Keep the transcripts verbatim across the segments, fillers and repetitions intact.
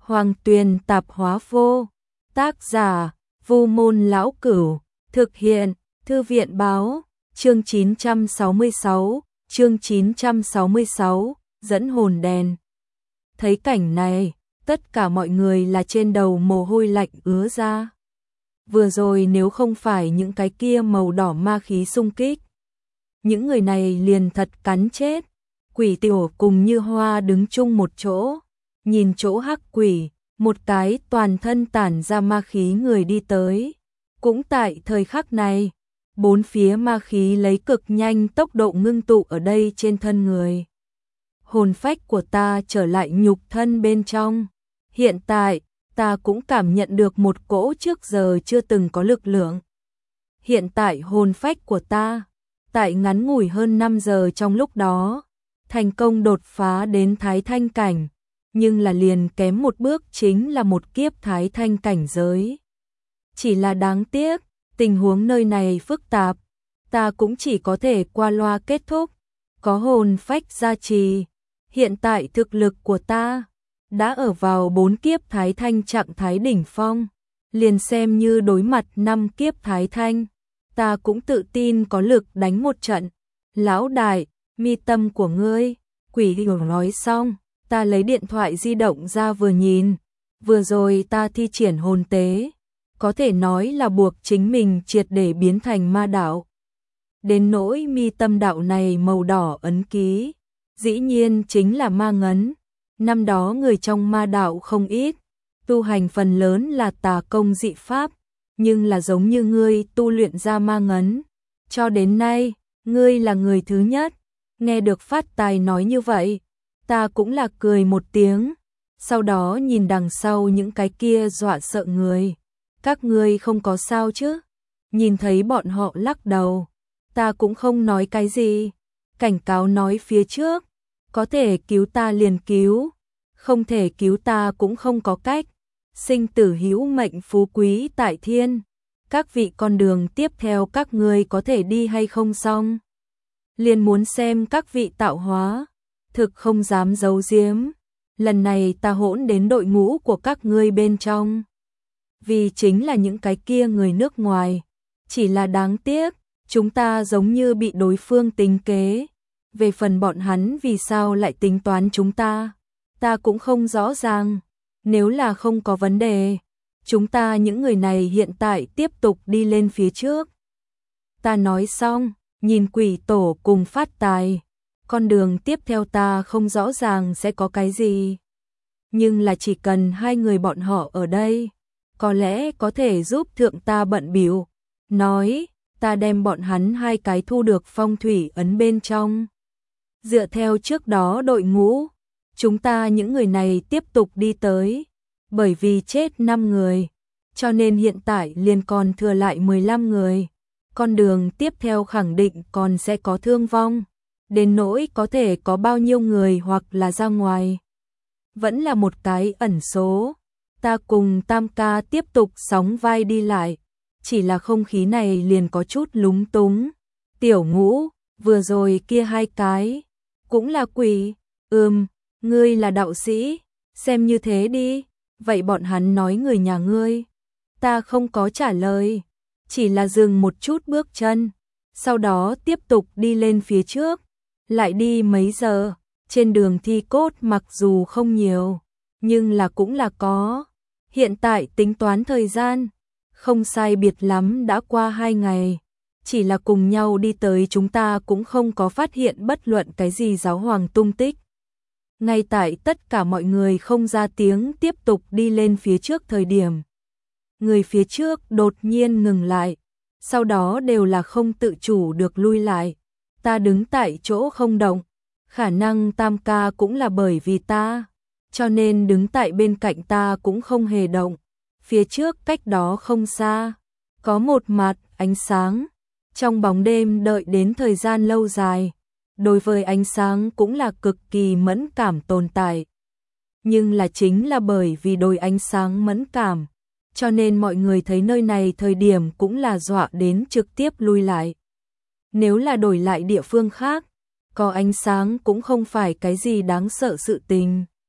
Hoàng Tuyền Tạp Hóa Vô. Tác giả: Vu Môn Lão Cửu. Thực hiện: Thư viện Báo. Chương chín trăm sáu mươi sáu. Chương chín trăm sáu mươi sáu. Dẫn hồn đèn. Thấy cảnh này, tất cả mọi người là trên đầu mồ hôi lạnh ứa ra. Vừa rồi nếu không phải những cái kia màu đỏ ma khí xung kích, những người này liền thật cắn chết. Quỷ tiểu cùng Như Hoa đứng chung một chỗ, nhìn chỗ hắc quỷ, một cái toàn thân tản ra ma khí người đi tới. Cũng tại thời khắc này, bốn phía ma khí lấy cực nhanh tốc độ ngưng tụ ở đây trên thân người. Hồn phách của ta trở lại nhục thân bên trong. Hiện tại, ta cũng cảm nhận được một cỗ trước giờ chưa từng có lực lượng. Hiện tại hồn phách của ta, tại ngắn ngủi hơn năm giờ trong lúc đó, thành công đột phá đến Thái Thanh cảnh, nhưng là liền kém một bước chính là một kiếp Thái Thanh cảnh giới. Chỉ là đáng tiếc, tình huống nơi này phức tạp, ta cũng chỉ có thể qua loa kết thúc. Có hồn phách gia trì, hiện tại thực lực của ta đã ở vào bốn kiếp Thái Thanh trạng thái đỉnh phong, liền xem như đối mặt năm kiếp Thái Thanh, ta cũng tự tin có lực đánh một trận. Lão đại, mi tâm của ngươi. Quỷ hiểu nói xong, ta lấy điện thoại di động ra vừa nhìn, vừa rồi ta thi triển hồn tế, có thể nói là buộc chính mình triệt để biến thành ma đạo. Đến nỗi mi tâm đạo này màu đỏ ấn ký, dĩ nhiên chính là ma ngấn. Năm đó người trong ma đạo không ít, tu hành phần lớn là tà công dị pháp, nhưng là giống như ngươi tu luyện ra ma ngấn. Cho đến nay, ngươi là người thứ nhất. Nghe được Phát Tài nói như vậy, ta cũng là cười một tiếng, sau đó nhìn đằng sau những cái kia dọa sợ người. Các ngươi không có sao chứ? Nhìn thấy bọn họ lắc đầu, ta cũng không nói cái gì, cảnh cáo nói phía trước, có thể cứu ta liền cứu, không thể cứu ta cũng không có cách. Sinh tử hữu mệnh, phú quý tại thiên. Các vị con đường tiếp theo các ngươi có thể đi hay không xong, liền muốn xem các vị tạo hóa. Thực không dám giấu giếm, lần này ta hỗn đến đội ngũ của các ngươi bên trong, vì chính là những cái kia người nước ngoài. Chỉ là đáng tiếc, chúng ta giống như bị đối phương tính kế. Về phần bọn hắn vì sao lại tính toán chúng ta, ta cũng không rõ ràng. Nếu là không có vấn đề, chúng ta những người này hiện tại tiếp tục đi lên phía trước. Ta nói xong, nhìn Quỷ Tổ cùng Phát Tài, con đường tiếp theo ta không rõ ràng sẽ có cái gì, nhưng là chỉ cần hai người bọn họ ở đây, có lẽ có thể giúp thượng ta bận bịu. Nói, ta đem bọn hắn hai cái thu được phong thủy ấn bên trong. Dựa theo trước đó đội ngũ, chúng ta những người này tiếp tục đi tới, bởi vì chết năm người, cho nên hiện tại liền còn thừa lại mười lăm người. Con đường tiếp theo khẳng định còn sẽ có thương vong, đến nỗi có thể có bao nhiêu người hoặc là ra ngoài, vẫn là một cái ẩn số. Ta cùng Tam ca tiếp tục sóng vai đi lại, chỉ là không khí này liền có chút lúng túng. Tiểu Ngũ, vừa rồi kia hai cái cũng là quỷ. Ừm, ngươi là đạo sĩ, xem như thế đi. Vậy bọn hắn nói người nhà ngươi? Ta không có trả lời, chỉ là dừng một chút bước chân, sau đó tiếp tục đi lên phía trước. Lại đi mấy giờ, trên đường thi cốt mặc dù không nhiều, nhưng là cũng là có. Hiện tại tính toán thời gian, không sai biệt lắm đã qua hai ngày. Chỉ là cùng nhau đi tới chúng ta cũng không có phát hiện bất luận cái gì giáo hoàng tung tích. Ngay tại tất cả mọi người không ra tiếng tiếp tục đi lên phía trước thời điểm, người phía trước đột nhiên ngừng lại, sau đó đều là không tự chủ được lui lại. Ta đứng tại chỗ không động, khả năng Tam ca cũng là bởi vì ta, cho nên đứng tại bên cạnh ta cũng không hề động. Phía trước cách đó không xa, có một mặt ánh sáng. Trong bóng đêm đợi đến thời gian lâu dài, đối với ánh sáng cũng là cực kỳ mẫn cảm tồn tại. Nhưng là chính là bởi vì đối ánh sáng mẫn cảm, cho nên mọi người thấy nơi này thời điểm cũng là dọa đến trực tiếp lui lại. Nếu là đổi lại địa phương khác, có ánh sáng cũng không phải cái gì đáng sợ sự tình.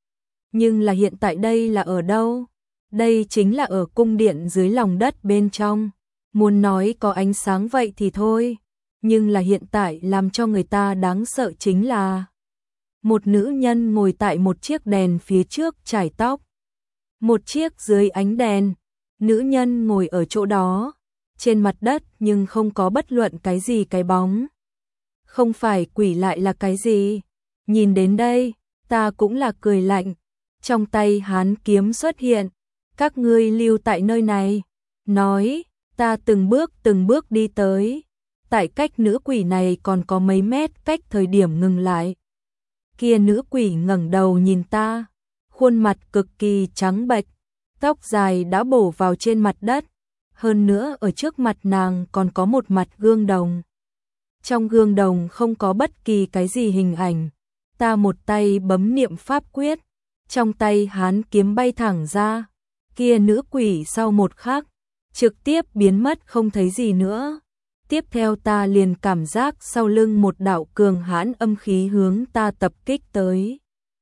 Nhưng là hiện tại đây là ở đâu? Đây chính là ở cung điện dưới lòng đất bên trong. Muốn nói có ánh sáng vậy thì thôi. Nhưng là hiện tại làm cho người ta đáng sợ chính là một nữ nhân ngồi tại một chiếc đèn phía trước chải tóc. Một chiếc dưới ánh đèn. Nữ nhân ngồi ở chỗ đó. Trên mặt đất nhưng không có bất luận cái gì cái bóng. Không phải quỷ lại là cái gì? Nhìn đến đây, ta cũng là cười lạnh. Trong tay hán kiếm xuất hiện. Các ngươi lưu tại nơi này. Nói, ta từng bước từng bước đi tới. Tại cách nữ quỷ này còn có mấy mét cách thời điểm ngừng lại. Kia nữ quỷ ngẩng đầu nhìn ta. Khuôn mặt cực kỳ trắng bệch. Tóc dài đã bổ vào trên mặt đất. Hơn nữa ở trước mặt nàng còn có một mặt gương đồng. Trong gương đồng không có bất kỳ cái gì hình ảnh. Ta một tay bấm niệm pháp quyết. Trong tay hán kiếm bay thẳng ra. Kia nữ quỷ sau một khắc trực tiếp biến mất không thấy gì nữa. Tiếp theo ta liền cảm giác sau lưng một đạo cường hãn âm khí hướng ta tập kích tới.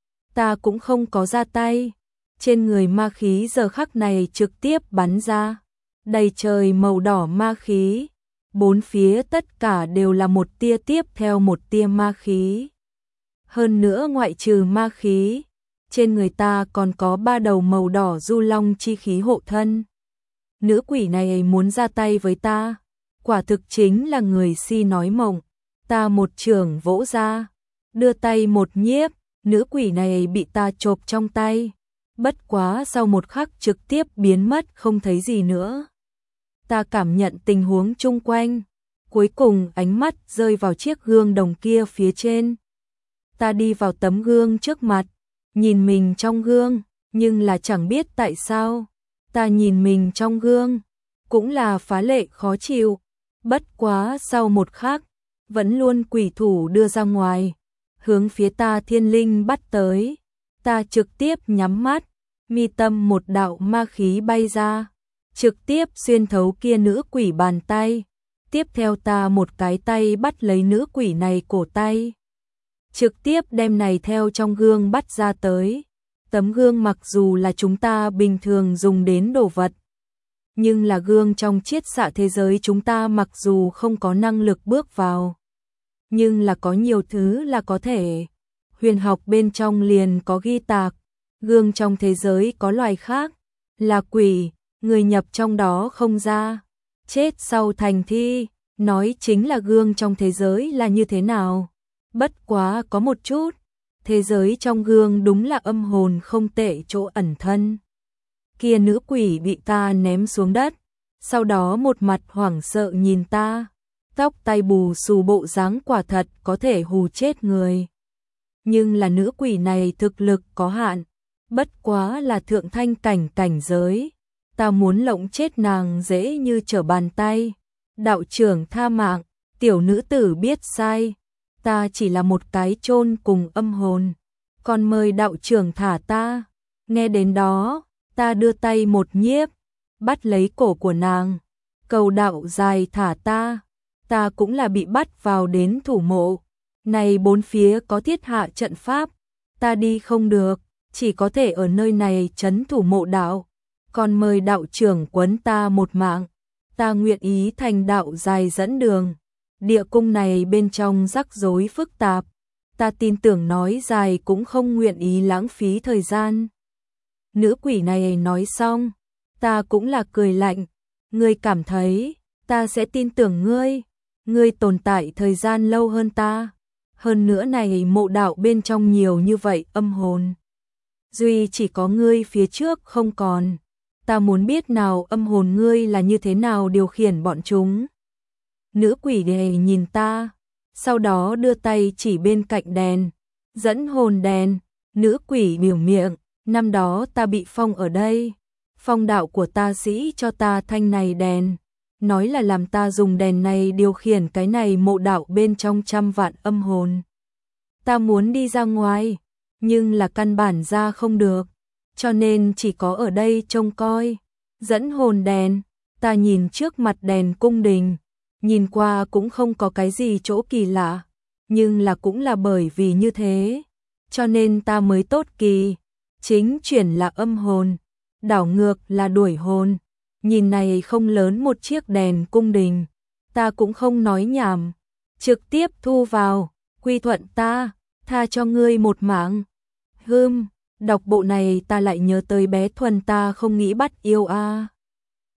Ta cũng không có ra tay. Trên người ma khí giờ khắc này trực tiếp bắn ra. Đầy trời màu đỏ ma khí. Bốn phía tất cả đều là một tia tiếp theo một tia ma khí. Hơn nữa ngoại trừ ma khí, trên người ta còn có ba đầu màu đỏ du long chi khí hộ thân. Nữ quỷ này muốn ra tay với ta, quả thực chính là người si nói mộng. Ta một trường vỗ ra, đưa tay một nhiếp, nữ quỷ này bị ta chộp trong tay. Bất quá sau một khắc trực tiếp biến mất không thấy gì nữa. Ta cảm nhận tình huống chung quanh, cuối cùng ánh mắt rơi vào chiếc gương đồng kia phía trên. Ta đi vào tấm gương trước mặt, nhìn mình trong gương, nhưng là chẳng biết tại sao, ta nhìn mình trong gương, cũng là phá lệ khó chịu. Bất quá sau một khắc, vẫn luôn quỷ thủ đưa ra ngoài, hướng phía ta thiên linh bắt tới. Ta trực tiếp nhắm mắt, mi tâm một đạo ma khí bay ra, trực tiếp xuyên thấu kia nữ quỷ bàn tay. Tiếp theo ta một cái tay bắt lấy nữ quỷ này cổ tay, trực tiếp đem này theo trong gương bắt ra tới. Tấm gương mặc dù là chúng ta bình thường dùng đến đồ vật, nhưng là gương trong chiết xạ thế giới chúng ta mặc dù không có năng lực bước vào, nhưng là có nhiều thứ là có thể. Huyền học bên trong liền có ghi tạc, gương trong thế giới có loài khác, là quỷ, người nhập trong đó không ra, chết sau thành thi, nói chính là gương trong thế giới là như thế nào. Bất quá có một chút, thế giới trong gương đúng là âm hồn không tệ chỗ ẩn thân. Kia nữ quỷ bị ta ném xuống đất, sau đó một mặt hoảng sợ nhìn ta, tóc tai bù xù bộ dáng quả thật có thể hù chết người. Nhưng là nữ quỷ này thực lực có hạn, bất quá là thượng thanh cảnh cảnh giới, ta muốn lộng chết nàng dễ như trở bàn tay. Đạo trưởng tha mạng, tiểu nữ tử biết sai, ta chỉ là một cái chôn cùng âm hồn, còn mời đạo trưởng thả ta. Nghe đến đó, ta đưa tay một nhiếp, bắt lấy cổ của nàng, cầu đạo dài thả ta. Ta cũng là bị bắt vào đến thủ mộ, này bốn phía có thiết hạ trận pháp, ta đi không được, chỉ có thể ở nơi này trấn thủ mộ đạo, còn mời đạo trưởng quấn ta một mạng, ta nguyện ý thành đạo dài dẫn đường. Địa cung này bên trong rắc rối phức tạp, ta tin tưởng nói dài cũng không nguyện ý lãng phí thời gian. Nữ quỷ này nói xong, ta cũng là cười lạnh, ngươi cảm thấy ta sẽ tin tưởng ngươi, ngươi tồn tại thời gian lâu hơn ta, hơn nữa này mộ đạo bên trong nhiều như vậy âm hồn, duy chỉ có ngươi phía trước không còn, ta muốn biết nào âm hồn ngươi là như thế nào điều khiển bọn chúng. Nữ quỷ này nhìn ta, sau đó đưa tay chỉ bên cạnh đèn, dẫn hồn đèn. Nữ quỷ biểu miệng, năm đó ta bị phong ở đây, phong đạo của ta sĩ cho ta thanh này đèn, nói là làm ta dùng đèn này điều khiển cái này mộ đạo bên trong trăm vạn âm hồn. Ta muốn đi ra ngoài, nhưng là căn bản ra không được, cho nên chỉ có ở đây trông coi. Dẫn hồn đèn, ta nhìn trước mặt đèn cung đình, nhìn qua cũng không có cái gì chỗ kỳ lạ, nhưng là cũng là bởi vì như thế, cho nên ta mới tốt kỳ. chính chuyển là âm hồn, đảo ngược là đuổi hồn. Nhìn này không lớn một chiếc đèn cung đình, ta cũng không nói nhảm, trực tiếp thu vào, quy thuận ta, tha cho ngươi một mạng. Hưm, đọc bộ này ta lại nhớ tới bé Thuần ta không nghĩ bắt yêu a. À.